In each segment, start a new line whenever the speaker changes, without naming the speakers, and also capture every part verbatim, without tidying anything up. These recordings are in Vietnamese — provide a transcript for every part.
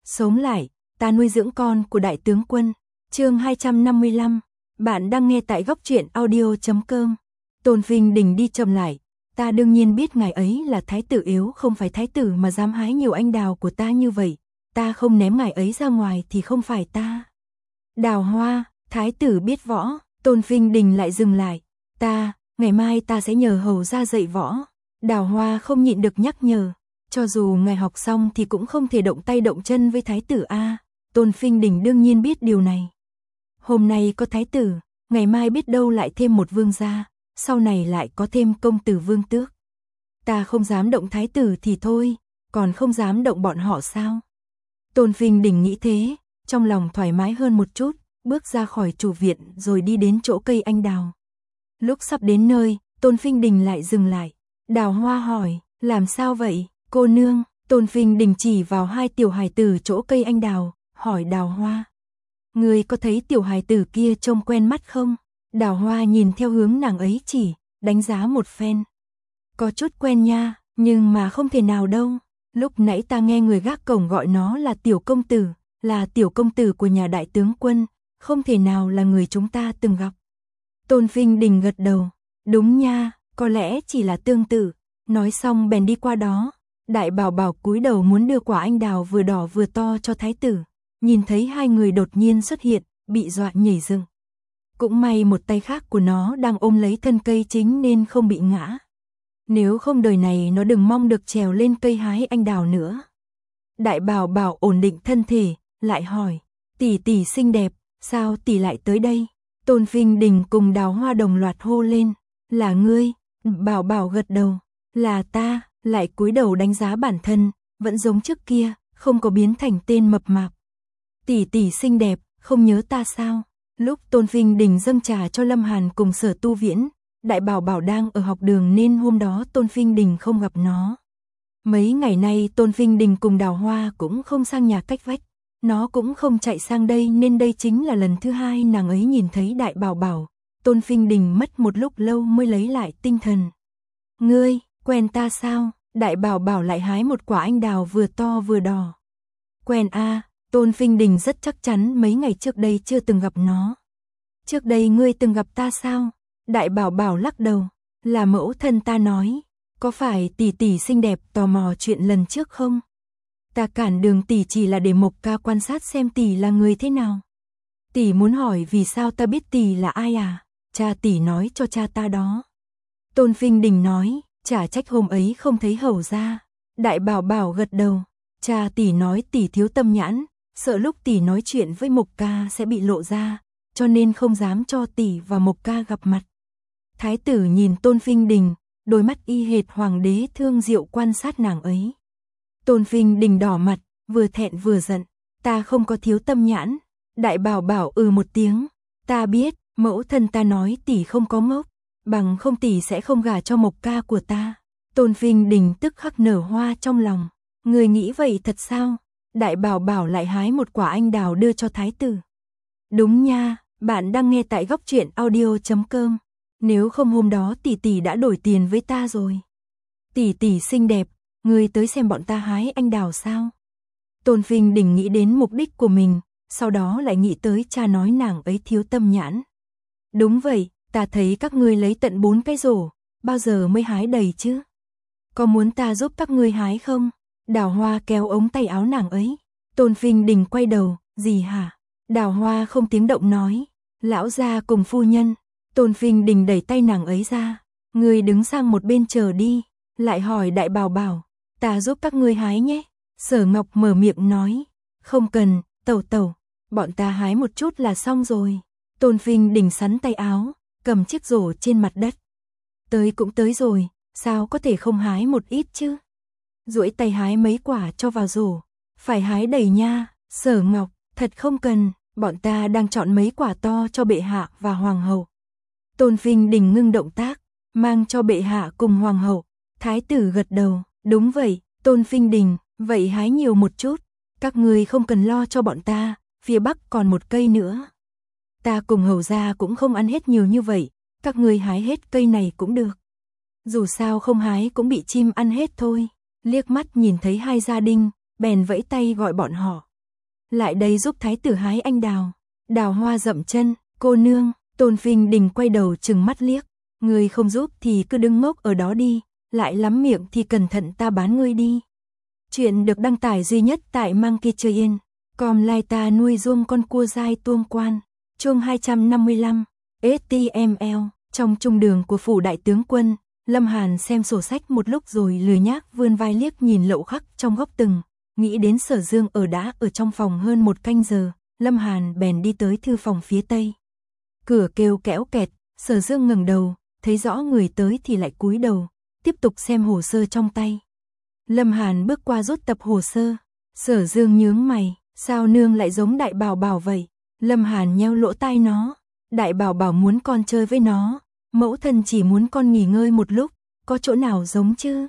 Sống lại, ta nuôi dưỡng con của đại tướng quân. Chương hai trăm năm mươi lăm. Bạn đang nghe tại góc truyện audio chấm com. Tôn Vinh Đình đi chậm lại, ta đương nhiên biết ngài ấy là thái tử yếu không phải thái tử mà dám hái nhiều anh đào của ta như vậy, ta không ném ngài ấy ra ngoài thì không phải ta. Đào Hoa, thái tử biết võ. Tôn Vinh Đình lại dừng lại, ta, ngày mai ta sẽ nhờ hầu ra dạy võ. Đào Hoa không nhịn được nhắc nhở, cho dù ngài học xong thì cũng không thể động tay động chân với thái tử a. Tôn Vinh Đình đương nhiên biết điều này. Hôm nay có thái tử, ngày mai biết đâu lại thêm một vương gia, sau này lại có thêm công tử vương tước. Ta không dám động thái tử thì thôi, còn không dám động bọn họ sao? Tôn Vinh Đình nghĩ thế, trong lòng thoải mái hơn một chút, bước ra khỏi chủ viện rồi đi đến chỗ cây anh đào. Lúc sắp đến nơi, Tôn Vinh Đình lại dừng lại. Đào Hoa hỏi, làm sao vậy, cô nương? Tôn Vinh Đình chỉ vào hai tiểu hài tử chỗ cây anh đào, hỏi Đào Hoa. Ngươi có thấy tiểu hài tử kia trông quen mắt không? Đào Hoa nhìn theo hướng nàng ấy chỉ, đánh giá một phen. Có chút quen nha, nhưng mà không thể nào đâu. Lúc nãy ta nghe người gác cổng gọi nó là tiểu công tử, là tiểu công tử của nhà đại tướng quân, không thể nào là người chúng ta từng gặp. Tôn Vinh Đình gật đầu, đúng nha, có lẽ chỉ là tương tự. Nói xong bèn đi qua đó. Đại Bảo Bảo cúi đầu muốn đưa quả anh đào vừa đỏ vừa to cho thái tử, nhìn thấy hai người đột nhiên xuất hiện, bị dọa nhảy dựng. Cũng may một tay khác của nó đang ôm lấy thân cây chính nên không bị ngã. Nếu không đời này nó đừng mong được trèo lên cây hái anh đào nữa. Đại Bảo Bảo ổn định thân thể, lại hỏi, tỷ tỷ xinh đẹp, sao tỷ lại tới đây? Tôn Vinh Đình cùng Đào Hoa đồng loạt hô lên, là ngươi? Bảo Bảo gật đầu, là ta, lại cúi đầu đánh giá bản thân, vẫn giống trước kia, không có biến thành tên mập mạp. Tỷ tỷ xinh đẹp, không nhớ ta sao? Lúc Tôn Vinh Đình dâng trà cho Lâm Hàn cùng Sở Tu Viễn, Đại Bảo Bảo đang ở học đường nên hôm đó Tôn Vinh Đình không gặp nó. Mấy ngày nay Tôn Vinh Đình cùng Đào Hoa cũng không sang nhà cách vách, nó cũng không chạy sang đây nên đây chính là lần thứ hai nàng ấy nhìn thấy Đại Bảo Bảo. Tôn Vinh Đình mất một lúc lâu mới lấy lại tinh thần. Ngươi, quen ta sao? Đại Bảo Bảo lại hái một quả anh đào vừa to vừa đỏ. Quen a. Tôn Vinh Đình rất chắc chắn mấy ngày trước đây chưa từng gặp nó. Trước đây ngươi từng gặp ta sao? Đại Bảo Bảo lắc đầu, là mẫu thân ta nói, có phải tỷ tỷ xinh đẹp tò mò chuyện lần trước không? Ta cản đường tỷ chỉ là để Mộc Ca quan sát xem tỷ là người thế nào. Tỷ muốn hỏi vì sao ta biết tỷ là ai à? Cha tỷ nói cho cha ta đó. Tôn Vinh Đình nói, chả trách hôm ấy không thấy hầu ra. Đại Bảo Bảo gật đầu, cha tỷ nói tỷ thiếu tâm nhãn, sợ lúc tỷ nói chuyện với Mộc Ca sẽ bị lộ ra, cho nên không dám cho tỷ và Mộc Ca gặp mặt. Thái tử nhìn Tôn Vinh Đình, đôi mắt y hệt hoàng đế thương diệu quan sát nàng ấy. Tôn Vinh Đình đỏ mặt, vừa thẹn vừa giận, ta không có thiếu tâm nhãn. Đại Bảo Bảo ừ một tiếng, ta biết, mẫu thân ta nói tỷ không có ngốc, bằng không tỷ sẽ không gả cho Mộc Ca của ta. Tôn Vinh Đình tức khắc nở hoa trong lòng, người nghĩ vậy thật sao? Đại Bảo Bảo lại hái một quả anh đào đưa cho thái tử. Đúng nha, bạn đang nghe tại góc truyện audio chấm com. Nếu không hôm đó tỷ tỷ đã đổi tiền với ta rồi. Tỷ tỷ xinh đẹp, ngươi tới xem bọn ta hái anh đào sao? Tôn Vinh Đình nghĩ đến mục đích của mình, sau đó lại nghĩ tới cha nói nàng ấy thiếu tâm nhãn. Đúng vậy, ta thấy các ngươi lấy tận bốn cái rổ, bao giờ mới hái đầy chứ? Có muốn ta giúp các ngươi hái không? Đào Hoa kéo ống tay áo nàng ấy. Tôn Vinh Đình quay đầu, gì hả? Đào Hoa không tiếng động nói, lão gia cùng phu nhân. Tôn Vinh Đình đẩy tay nàng ấy ra, ngươi đứng sang một bên chờ đi, lại hỏi Đại Bảo Bảo, ta giúp các ngươi hái nhé. Sở Ngọc mở miệng nói, không cần, tẩu tẩu, bọn ta hái một chút là xong rồi. Tôn Vinh Đình sắn tay áo, cầm chiếc rổ trên mặt đất. Tới cũng tới rồi, sao có thể không hái một ít chứ? Duỗi tay hái mấy quả cho vào rổ, phải hái đầy nha. Sở Ngọc, thật không cần, bọn ta đang chọn mấy quả to cho bệ hạ và hoàng hậu. Tôn Vinh Đình ngưng động tác, mang cho bệ hạ cùng hoàng hậu. Thái tử gật đầu, đúng vậy, Tôn Vinh Đình, vậy hái nhiều một chút, các ngươi không cần lo cho bọn ta, phía bắc còn một cây nữa. Ta cùng hầu gia cũng không ăn hết nhiều như vậy, các ngươi hái hết cây này cũng được. Dù sao không hái cũng bị chim ăn hết thôi. Liếc mắt nhìn thấy hai gia đình, bèn vẫy tay gọi bọn họ. lại đây giúp thái tử hái anh đào. Đào Hoa dậm chân, cô nương, Tôn Phinh Đình quay đầu trừng mắt liếc, ngươi không giúp thì cứ đứng ngốc ở đó đi, lại lắm miệng thì cẩn thận ta bán ngươi đi. Chuyện được đăng tải duy nhất tại Monkey Chơi Yên, com lai ta nuôi ruông con cua dai tuông quan, chương hai trăm năm mươi lăm, ếch ti em eo, trong trung đường của phủ đại tướng quân, Lâm Hàn xem sổ sách một lúc rồi lười nhác vươn vai liếc nhìn lậu khắc trong góc từng, nghĩ đến Sở Dương ở đã ở trong phòng hơn một canh giờ, Lâm Hàn bèn đi tới thư phòng phía tây. Cửa kêu kẽo kẹt, Sở Dương ngẩng đầu, thấy rõ người tới thì lại cúi đầu, tiếp tục xem hồ sơ trong tay. Lâm Hàn bước qua rút tập hồ sơ, Sở Dương nhướng mày, sao nương lại giống Đại Bảo Bảo vậy? Lâm Hàn nheo lỗ tai nó, Đại Bảo Bảo muốn con chơi với nó, mẫu thân chỉ muốn con nghỉ ngơi một lúc, có chỗ nào giống chứ?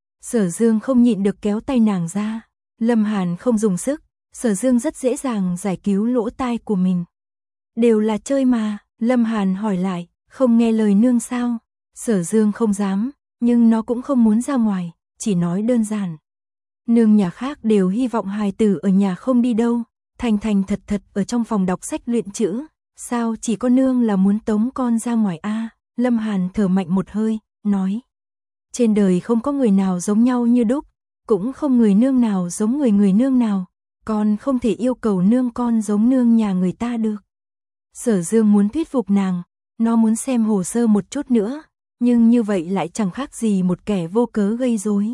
Sở Dương không nhịn được kéo tay nàng ra, Lâm Hàn không dùng sức, Sở Dương rất dễ dàng giải cứu lỗ tai của mình. Đều là chơi mà, Lâm Hàn hỏi lại, không nghe lời nương sao? Sở Dương không dám, nhưng nó cũng không muốn ra ngoài, chỉ nói đơn giản. Nương nhà khác đều hy vọng hài tử ở nhà không đi đâu, thành thành thật thật ở trong phòng đọc sách luyện chữ, sao chỉ có nương là muốn tống con ra ngoài a? Lâm Hàn thở mạnh một hơi, nói. Trên đời không có người nào giống nhau như đúc, cũng không người nương nào giống người người nương nào, con không thể yêu cầu nương con giống nương nhà người ta được. Sở Dương muốn thuyết phục nàng, nó muốn xem hồ sơ một chút nữa, nhưng như vậy lại chẳng khác gì một kẻ vô cớ gây rối.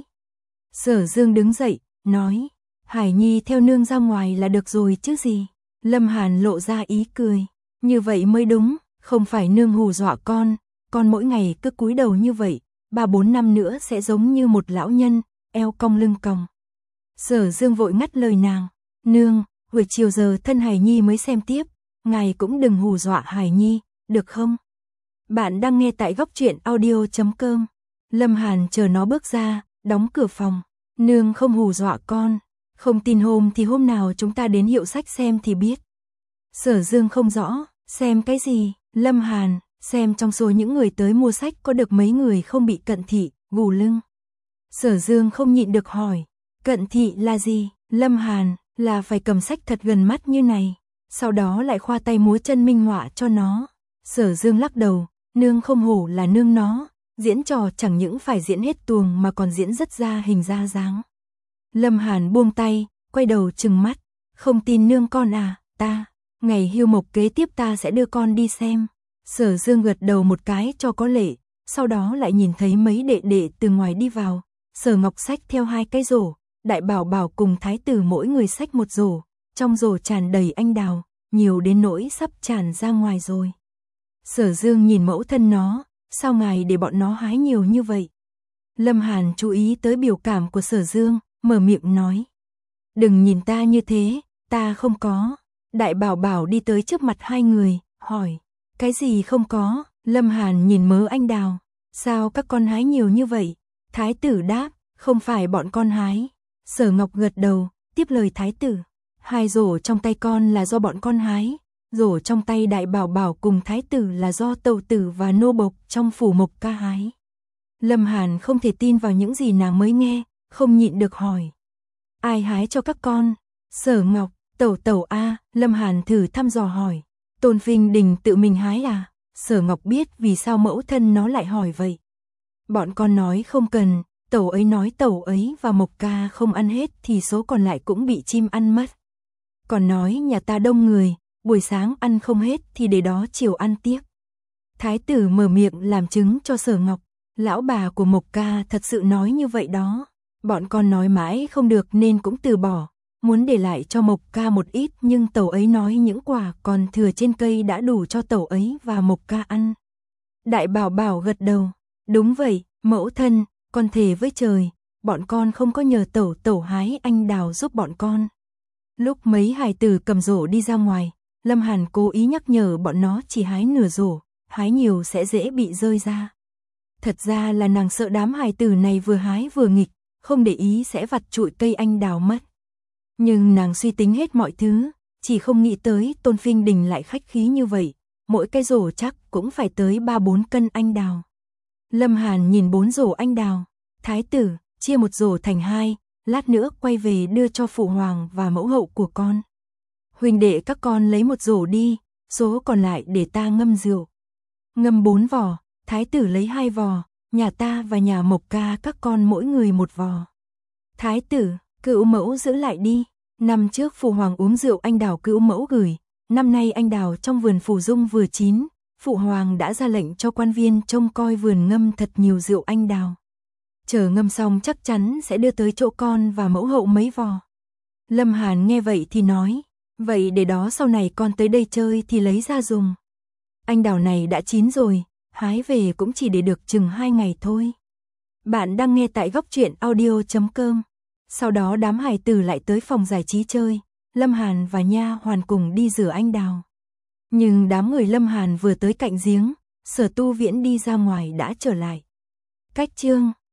Sở Dương đứng dậy, nói, Hải Nhi theo nương ra ngoài là được rồi chứ gì. Lâm Hàn lộ ra ý cười, như vậy mới đúng, không phải nương hù dọa con, con mỗi ngày cứ cúi đầu như vậy, ba bốn năm nữa sẽ giống như một lão nhân, eo cong lưng còng. Sở Dương vội ngắt lời nàng, nương, buổi chiều giờ thân Hải Nhi mới xem tiếp, ngài cũng đừng hù dọa Hải Nhi, được không? Bạn đang nghe tại góc truyện audio chấm com. Lâm Hàn chờ nó bước ra, đóng cửa phòng, nương không hù dọa con, không tin hôm thì hôm nào chúng ta đến hiệu sách xem thì biết. Sở Dương không rõ, xem cái gì? Lâm Hàn, xem trong số những người tới mua sách có được mấy người không bị cận thị, gù lưng. Sở Dương không nhịn được hỏi, cận thị là gì? Lâm Hàn, là phải cầm sách thật gần mắt như này, sau đó lại khoa tay múa chân minh họa cho nó. Sở Dương lắc đầu, nương không hổ là nương nó, diễn trò chẳng những phải diễn hết tuồng mà còn diễn rất ra hình ra dáng. Lâm Hàn buông tay, quay đầu trừng mắt, không tin nương con à, ta, ngày hưu mộc kế tiếp ta sẽ đưa con đi xem. Sở Dương gật đầu một cái cho có lệ, sau đó lại nhìn thấy mấy đệ đệ từ ngoài đi vào, Sở Ngọc xách theo hai cái rổ, Đại Bảo Bảo cùng thái tử mỗi người xách một rổ, trong rổ tràn đầy anh đào, nhiều đến nỗi sắp tràn ra ngoài rồi. Sở Dương nhìn mẫu thân nó, sao ngài để bọn nó hái nhiều như vậy? Lâm Hàn chú ý tới biểu cảm của Sở Dương, mở miệng nói. Đừng nhìn ta như thế, ta không có. Đại Bảo Bảo đi tới trước mặt hai người, hỏi. Cái gì không có? Lâm Hàn nhìn mớ anh đào. Sao các con hái nhiều như vậy? Thái tử đáp, không phải bọn con hái. Sở Ngọc gật đầu, tiếp lời thái tử. Hai rổ trong tay con là do bọn con hái. Rổ trong tay Đại Bảo Bảo cùng thái tử là do tẩu tử và nô bộc trong phủ Mộc Ca hái. Lâm Hàn không thể tin vào những gì nàng mới nghe, không nhịn được hỏi. Ai hái cho các con? Sở Ngọc, tẩu tẩu a. Lâm Hàn thử thăm dò hỏi. Tôn Phinh Đình tự mình hái à? Sở Ngọc biết vì sao mẫu thân nó lại hỏi vậy. Bọn con nói không cần, tẩu ấy nói tẩu ấy và Mộc Ca không ăn hết thì số còn lại cũng bị chim ăn mất. Còn nói nhà ta đông người, buổi sáng ăn không hết thì để đó chiều ăn tiếp. Thái tử mở miệng làm chứng cho Sở Ngọc, lão bà của Mộc Ca thật sự nói như vậy đó. Bọn con nói mãi không được nên cũng từ bỏ, muốn để lại cho Mộc Ca một ít nhưng tẩu ấy nói những quả còn thừa trên cây đã đủ cho tẩu ấy và Mộc Ca ăn. Đại Bảo Bảo gật đầu, đúng vậy, mẫu thân, con thề với trời, bọn con không có nhờ tẩu tẩu hái anh đào giúp bọn con. Lúc mấy hài tử cầm rổ đi ra ngoài, Lâm Hàn cố ý nhắc nhở bọn nó chỉ hái nửa rổ, hái nhiều sẽ dễ bị rơi ra. Thật ra là nàng sợ đám hài tử này vừa hái vừa nghịch, không để ý sẽ vặt trụi cây anh đào mất. Nhưng nàng suy tính hết mọi thứ, chỉ không nghĩ tới Tôn Phinh Đình lại khách khí như vậy, mỗi cái rổ chắc cũng phải tới ba bốn cân anh đào. Lâm Hàn nhìn bốn rổ anh đào, thái tử, chia một rổ thành hai, lát nữa quay về đưa cho phụ hoàng và mẫu hậu của con. Huynh đệ các con lấy một rổ đi, số còn lại để ta ngâm rượu. Ngâm bốn vò, thái tử lấy hai vò, nhà ta và nhà Mộc ca các con mỗi người một vò. Thái tử, cữu mẫu giữ lại đi. Năm trước phụ hoàng uống rượu anh đào cữu mẫu gửi, năm nay anh đào trong vườn phủ dung vừa chín, phụ hoàng đã ra lệnh cho quan viên trông coi vườn ngâm thật nhiều rượu anh đào. Chờ ngâm xong chắc chắn sẽ đưa tới chỗ con và mẫu hậu mấy vò. Lâm Hàn nghe vậy thì nói, vậy để đó sau này con tới đây chơi thì lấy ra dùng. Anh đào này đã chín rồi, hái về cũng chỉ để được chừng hai ngày thôi. Bạn đang nghe tại góc truyện audio chấm com. Sau đó đám hài tử lại tới phòng giải trí chơi, Lâm Hàn và Nha Hoàn cùng đi rửa anh đào. Nhưng đám người Lâm Hàn vừa tới cạnh giếng, Sở Tu Viễn đi ra ngoài đã trở lại. Cách chương